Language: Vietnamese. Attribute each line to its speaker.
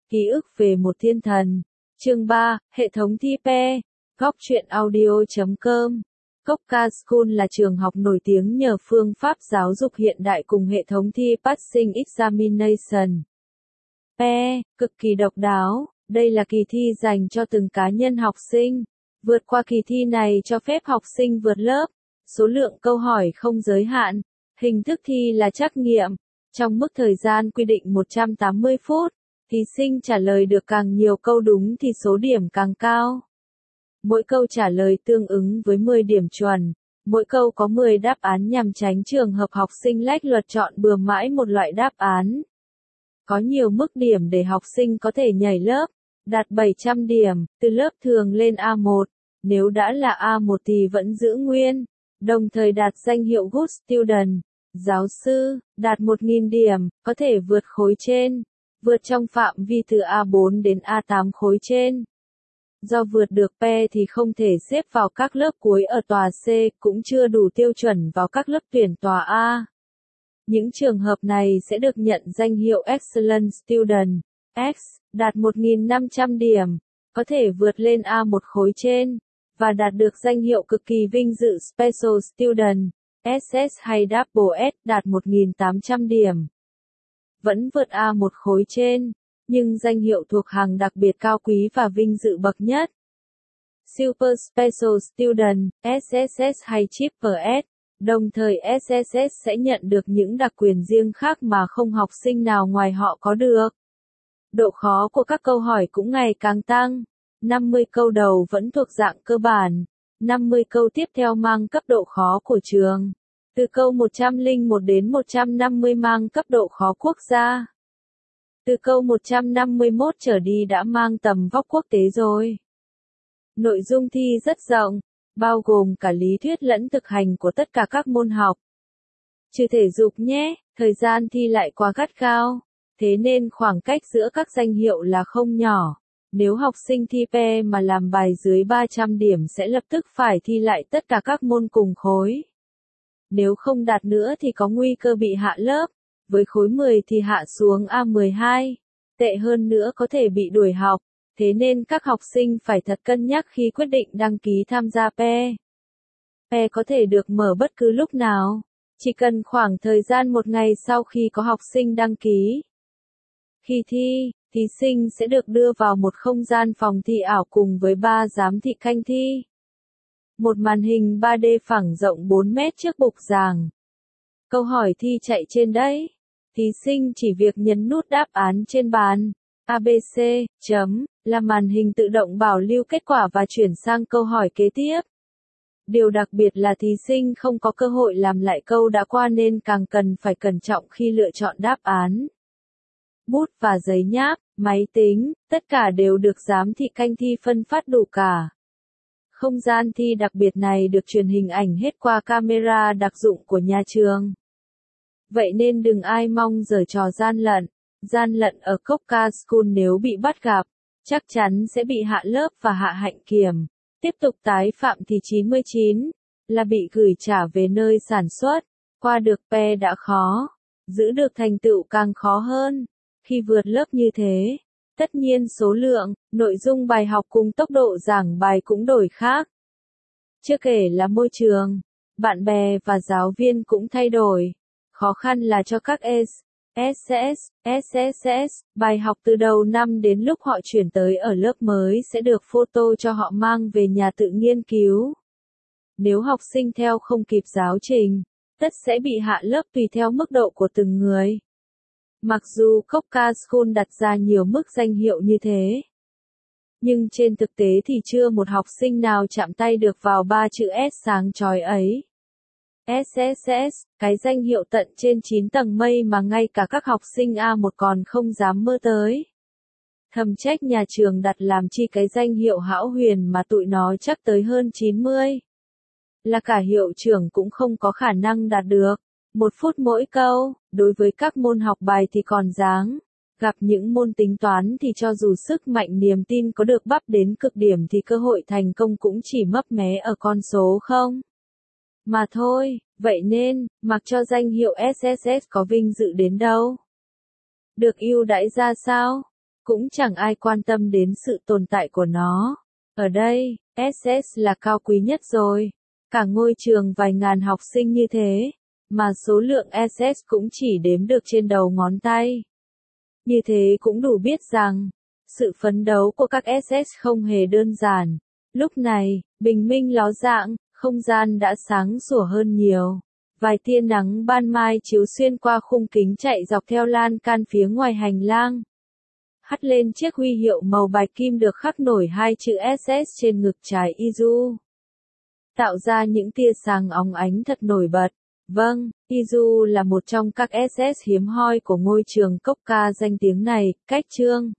Speaker 1: Ký ức về một thiên thần. Chương 3, hệ thống thi PE. Góc truyện audio.com. Cocca School là trường học nổi tiếng nhờ phương pháp giáo dục hiện đại cùng hệ thống thi Passing Examination. PE, cực kỳ độc đáo, đây là kỳ thi dành cho từng cá nhân học sinh. Vượt qua kỳ thi này cho phép học sinh vượt lớp, số lượng câu hỏi không giới hạn, hình thức thi là trắc nghiệm. Trong mức thời gian quy định 180 phút, thí sinh trả lời được càng nhiều câu đúng thì số điểm càng cao. Mỗi câu trả lời tương ứng với 10 điểm chuẩn, mỗi câu có 10 đáp án nhằm tránh trường hợp học sinh lách luật chọn bừa mãi một loại đáp án. Có nhiều mức điểm để học sinh có thể nhảy lớp, đạt 700 điểm, từ lớp thường lên A1, nếu đã là A1 thì vẫn giữ nguyên, đồng thời đạt danh hiệu Good Student, giáo sư, đạt 1.000 điểm, có thể vượt khối trên, vượt trong phạm vi từ A4 đến A8 khối trên. Do vượt được PE thì không thể xếp vào các lớp cuối ở tòa C, cũng chưa đủ tiêu chuẩn vào các lớp tuyển tòa A. Những trường hợp này sẽ được nhận danh hiệu Excellent Student, X, đạt 1.500 điểm, có thể vượt lên A1 khối trên, và đạt được danh hiệu cực kỳ vinh dự Special Student, SS hay Double S, đạt 1.800 điểm. Vẫn vượt A1 khối trên, nhưng danh hiệu thuộc hàng đặc biệt cao quý và vinh dự bậc nhất. Super Special Student, SSS hay Triple S, đồng thời SSS sẽ nhận được những đặc quyền riêng khác mà không học sinh nào ngoài họ có được. Độ khó của các câu hỏi cũng ngày càng tăng. 50 câu đầu vẫn thuộc dạng cơ bản, 50 câu tiếp theo mang cấp độ khó của trường. Từ câu 101 đến 150 mang cấp độ khó quốc gia. Từ câu 151 trở đi đã mang tầm vóc quốc tế rồi. Nội dung thi rất rộng, bao gồm cả lý thuyết lẫn thực hành của tất cả các môn học. Trừ thể dục nhé, thời gian thi lại quá gắt gao, thế nên khoảng cách giữa các danh hiệu là không nhỏ. Nếu học sinh thi PE mà làm bài dưới 300 điểm sẽ lập tức phải thi lại tất cả các môn cùng khối. Nếu không đạt nữa thì có nguy cơ bị hạ lớp, với khối 10 thì hạ xuống A12. Tệ hơn nữa có thể bị đuổi học, thế nên các học sinh phải thật cân nhắc khi quyết định đăng ký tham gia PE. PE có thể được mở bất cứ lúc nào, chỉ cần khoảng thời gian một ngày sau khi có học sinh đăng ký. Khi thi, thí sinh sẽ được đưa vào một không gian phòng thi ảo cùng với 3 giám thị canh thi. Một màn hình 3D phẳng rộng 4 mét trước bục giảng. Câu hỏi thi chạy trên đấy. Thí sinh chỉ việc nhấn nút đáp án trên bàn. ABC, là màn hình tự động bảo lưu kết quả và chuyển sang câu hỏi kế tiếp. Điều đặc biệt là thí sinh không có cơ hội làm lại câu đã qua nên càng cần phải cẩn trọng khi lựa chọn đáp án. Bút và giấy nháp, máy tính, tất cả đều được giám thị canh thi phân phát đủ cả. Không gian thi đặc biệt này được truyền hình ảnh hết qua camera đặc dụng của nhà trường. Vậy nên đừng ai mong giở trò gian lận. Gian lận ở Cocca School nếu bị bắt gặp, chắc chắn sẽ bị hạ lớp và hạ hạnh kiểm. Tiếp tục tái phạm thì 99, là bị gửi trả về nơi sản xuất. Qua được PE đã khó, giữ được thành tựu càng khó hơn. Khi vượt lớp như thế, tất nhiên số lượng, nội dung bài học cùng tốc độ giảng bài cũng đổi khác. Chưa kể là môi trường, bạn bè và giáo viên cũng thay đổi. Khó khăn là cho các SS, SSS, bài học từ đầu năm đến lúc họ chuyển tới ở lớp mới sẽ được photo cho họ mang về nhà tự nghiên cứu. Nếu học sinh theo không kịp giáo trình, tất sẽ bị hạ lớp tùy theo mức độ của từng người. Mặc dù Cocca School đặt ra nhiều mức danh hiệu như thế, nhưng trên thực tế thì chưa một học sinh nào chạm tay được vào 3 chữ S sáng chói ấy. SSS, cái danh hiệu tận trên 9 tầng mây mà ngay cả các học sinh A1 còn không dám mơ tới. Thầm trách nhà trường đặt làm chi cái danh hiệu hão huyền mà tụi nó chắc tới hơn 90. Là cả hiệu trưởng cũng không có khả năng đạt được. 1 phút mỗi câu, đối với các môn học bài thì còn dáng. Gặp những môn tính toán thì cho dù sức mạnh niềm tin có được bắp đến cực điểm thì cơ hội thành công cũng chỉ mấp mé ở con số không. Mà thôi, vậy nên, mặc cho danh hiệu SSS có vinh dự đến đâu. Được ưu đãi ra sao? cũng chẳng ai quan tâm đến sự tồn tại của nó. Ở đây, SS là cao quý nhất rồi. Cả ngôi trường vài ngàn học sinh như thế, mà số lượng SS cũng chỉ đếm được trên đầu ngón tay. Như thế cũng đủ biết rằng, sự phấn đấu của các SS không hề đơn giản. Lúc này, bình minh ló dạng, không gian đã sáng sủa hơn nhiều. Vài tia nắng ban mai chiếu xuyên qua khung kính chạy dọc theo lan can phía ngoài hành lang. Hắt lên chiếc huy hiệu màu bạch kim được khắc nổi hai chữ SS trên ngực trái Izu. Tạo ra những tia sáng óng ánh thật nổi bật. Vâng, Izu là một trong các SS hiếm hoi của ngôi trường Cốc Ca danh tiếng này. Cách chương